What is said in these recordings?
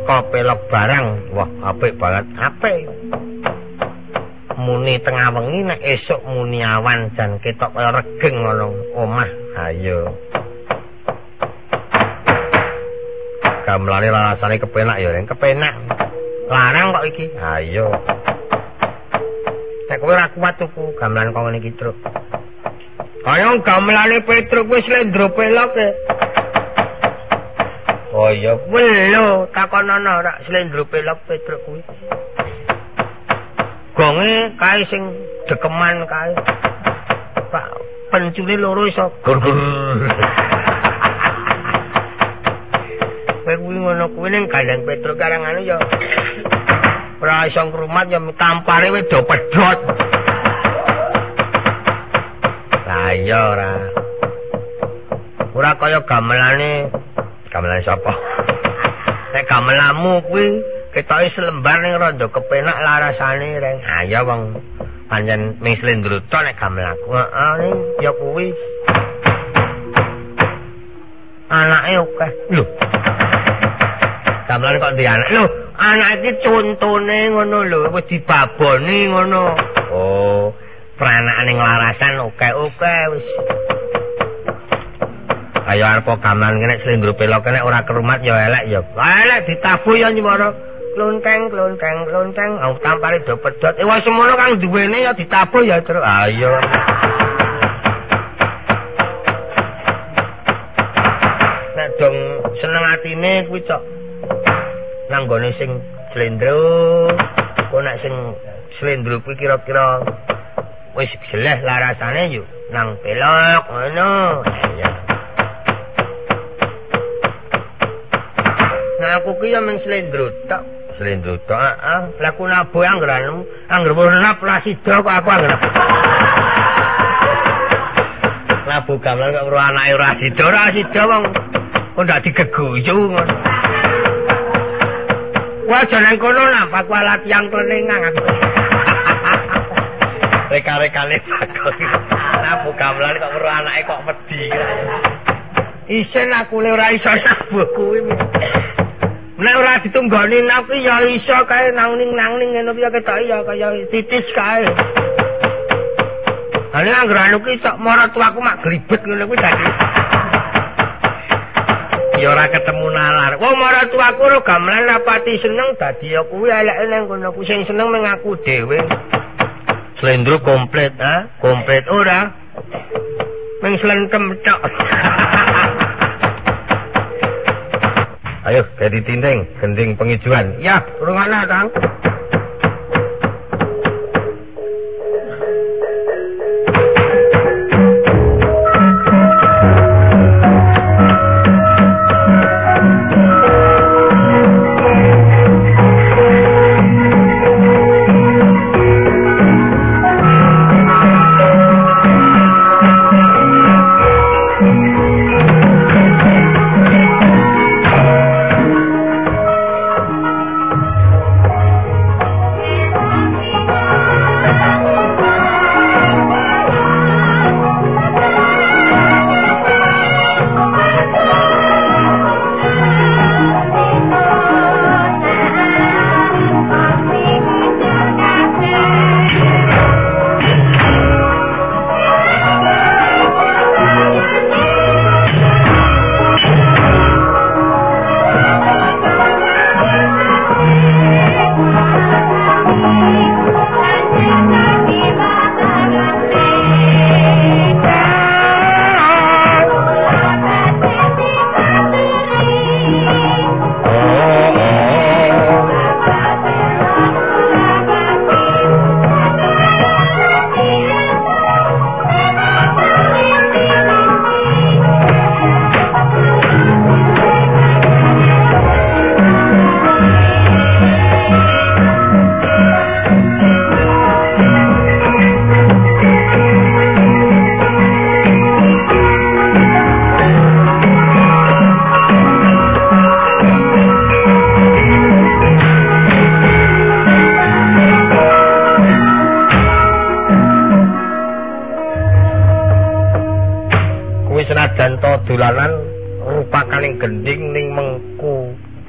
teka pelok barang. Wah, apik banget, apik. Muni tengah wengi nek esuk muni awan jan ketok kaya regeng ngono omah. Ayo. Gamelane rasane kepenak ya, Reng. Kepenak. Larang kok iki. Ayo. Nek kowe ora kuat tuku gamelan kok ngene iki, Truk. Kaya gamelane Petruk wis lendro pelok e. Oh iya, welo takonono rak slendro pelok Petruk kuwi. Gonge kae sing dekeman kae. Pak pencuri loro iso gur-gur. Kowe kuwi ngono kuwi ning gandeng Petruk karangane ya. Ora iso ngrumat ya tampare wis do pedhot. Lah iya ora. Ora kaya gamelane sapa? Nek gamelamu kuwi ketoke selembar ning rondo kepenak larasane, Reng. Ha ya wong pancen ming slendro to nek gamelaku. Heeh, ning ya kuwi. Anake akeh. Lho. Gamelan kok ndek anak. Lho, anak iki contone ngono lho, wis dibaboni ngono. Oh, peranakane nglarasan oke wis. Ayo arep gamelan kene slendro pelok kene ora kerumat ya elek ya. Elek ditabuh ya nyimara. Klonteng. Au tampare do pedhot. Wis semono kang duwene ya ditabuh ya, Truk. Ayo. Nek dong seneng atine kuwi cok. Nang gone sing slendro. Kok nek sing slendro kuwi kira-kira wis jeleh larasane yo nang pelok ngono. Iya. Nah aku ki ya mung slendro tok, heeh. Lah ku nabuh anggeran, angger werna plasida kok aku angger. Nabuh gamelan kok karo anake ora sida wong kok ndak digeguyu ngono. Wah jalan kono nampak kualat yang kelenengang aku. Reka-rekane bakal. Nabuh gamelan kok karo anake kok wedi. Isen aku le ora iso nabuh kuwi. Nek ora ditunggoni napi ya iso kae nangning ngono piye ketok ya kaya titis kae. Ane anggranu ki sok marang tuaku mak gribet ngono kuwi dadi. Ya ora ketemu nalar. Wong marang tuaku ro gamelan rapati seneng dadi ya kuwi eleke nang kono ku sing seneng mung aku dhewe. Slendro komplit, ha? Komplit ora. Mung slengkem tok. Ayo, jadi tinding, gending pengijuan. Ya, rungokno, Kang.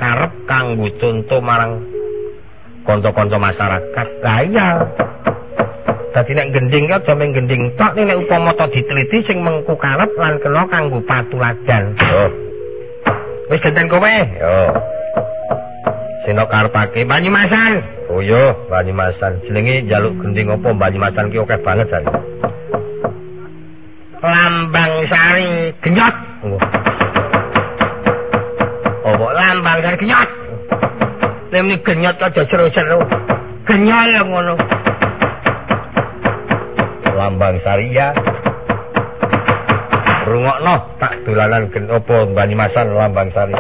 karep kanggo conto marang kanca-kanca masyarakat. Lah iya. Dadi nek gending ki aja mung gending tok, nek upama to diteliti sing mengku karep lan kena kanggo patuladan. Yo. Wis genten kowe. Yo. Sino karepake Banyumasan. Oh iya, Banyumasan. Jenenge njaluk gending apa Banyumasan ki akeh banget jan. Lambang Sari Genyot. Oh, Lambang Sari Genyot. Nek muni genyot aja seru-seru. Genyol ngono. Lambang Sari ya. Rungokno tak dolanan gen apa Banyumasan Lambang Sari.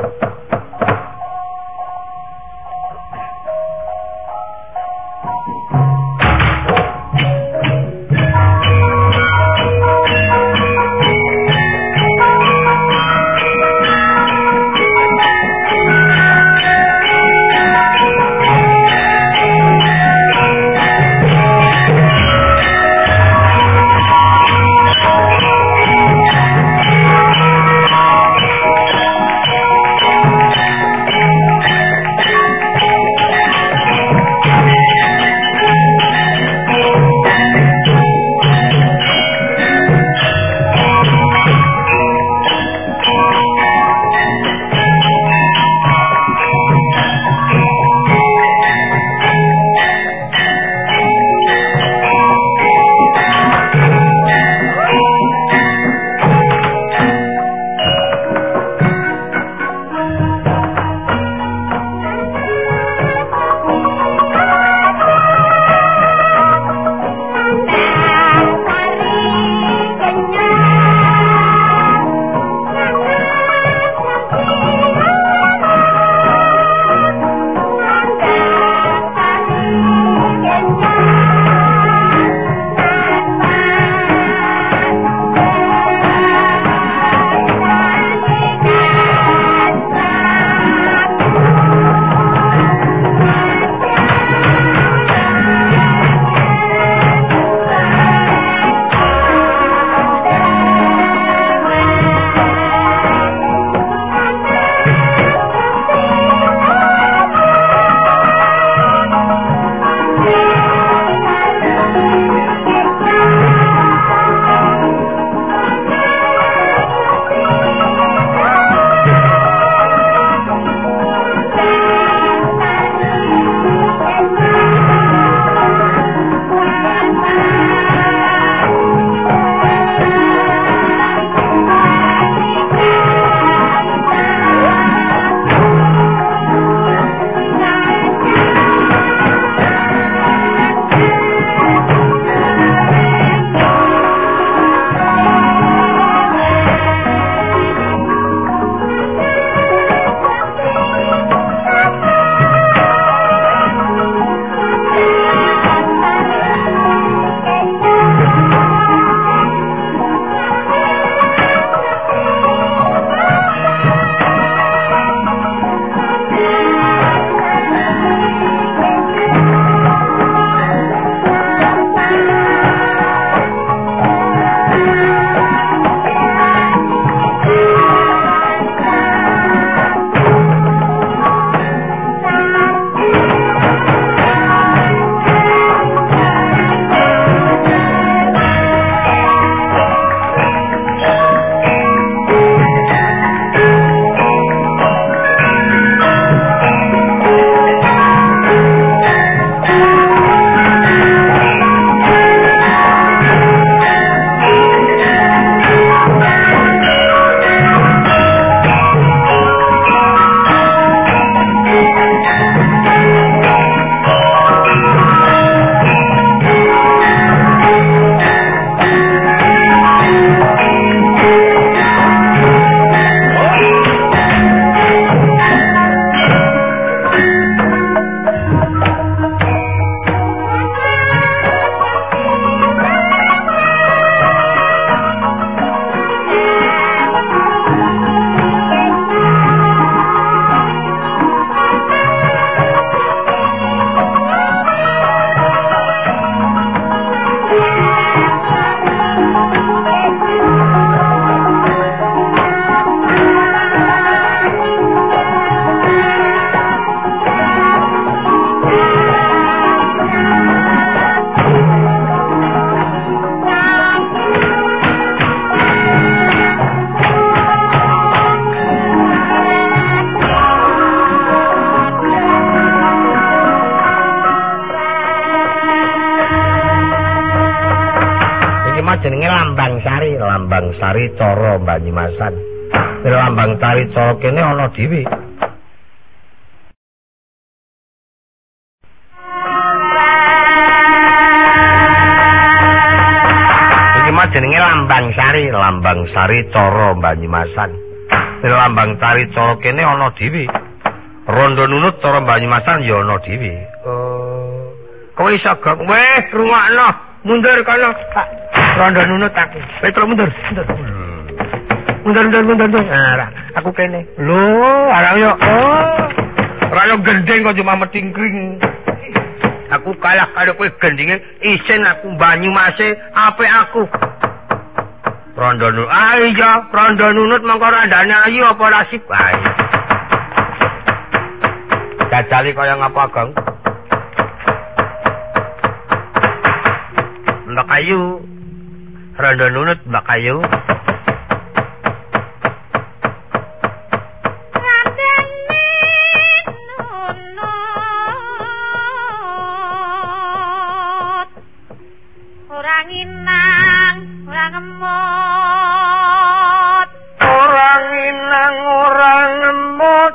lambang sari cara Banyumasan. Lambang sari cara kene ana dhewe. Iki mah jenenge lambang sari cara Banyumasan. Lambang sari cara kene ana dhewe. Rondo nunut cara Banyumasan ya ana dhewe. Kowe iso gak weh rungokno mundur kono rondo nunut aku Petro mundur nah aku kene lho arang yo ora yo gendeng kok cuma metingkring aku kalah karo kowe gendinge isin aku Banyumase apik aku rondo nunut iya rondo nunut mongko randane ayu apa rasip ae jajali kaya ngapa Gong Mbak Kayu Rondo nunut Mbak Kayu Orang inang orang ngemut orang inang orang ngemut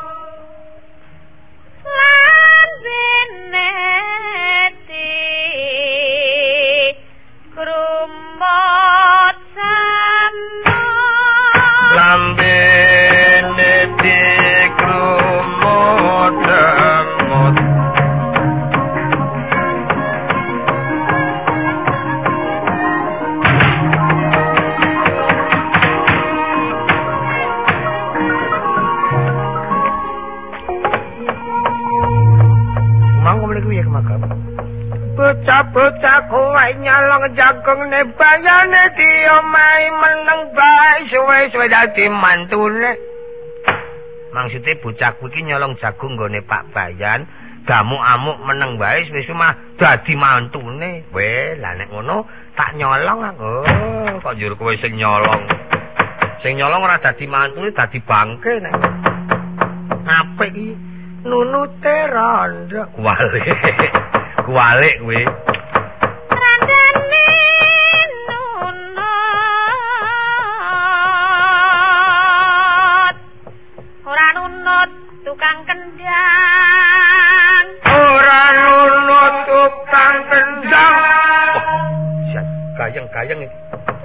bocah kowe nyolong jagung ne bayane diomahe meneng bae suwe-suwe dadi mantune. Maksude bocah kuwi iki nyolong jagung nggone Pak Bayan, gamuk-amuk meneng bae wis mah dadi mantune. Weh, lah nek ngono tak nyolong aku. Kok njur kowe sing nyolong. Sing nyolong ora dadi mantune, dadi bangke nek. Apik iki nunute rondo. Kuwalik kuwi. Randane nunut. Ora nunut tukang kendang. Ora nunut tukang kendang. Oh, gayeng-gayeng iki.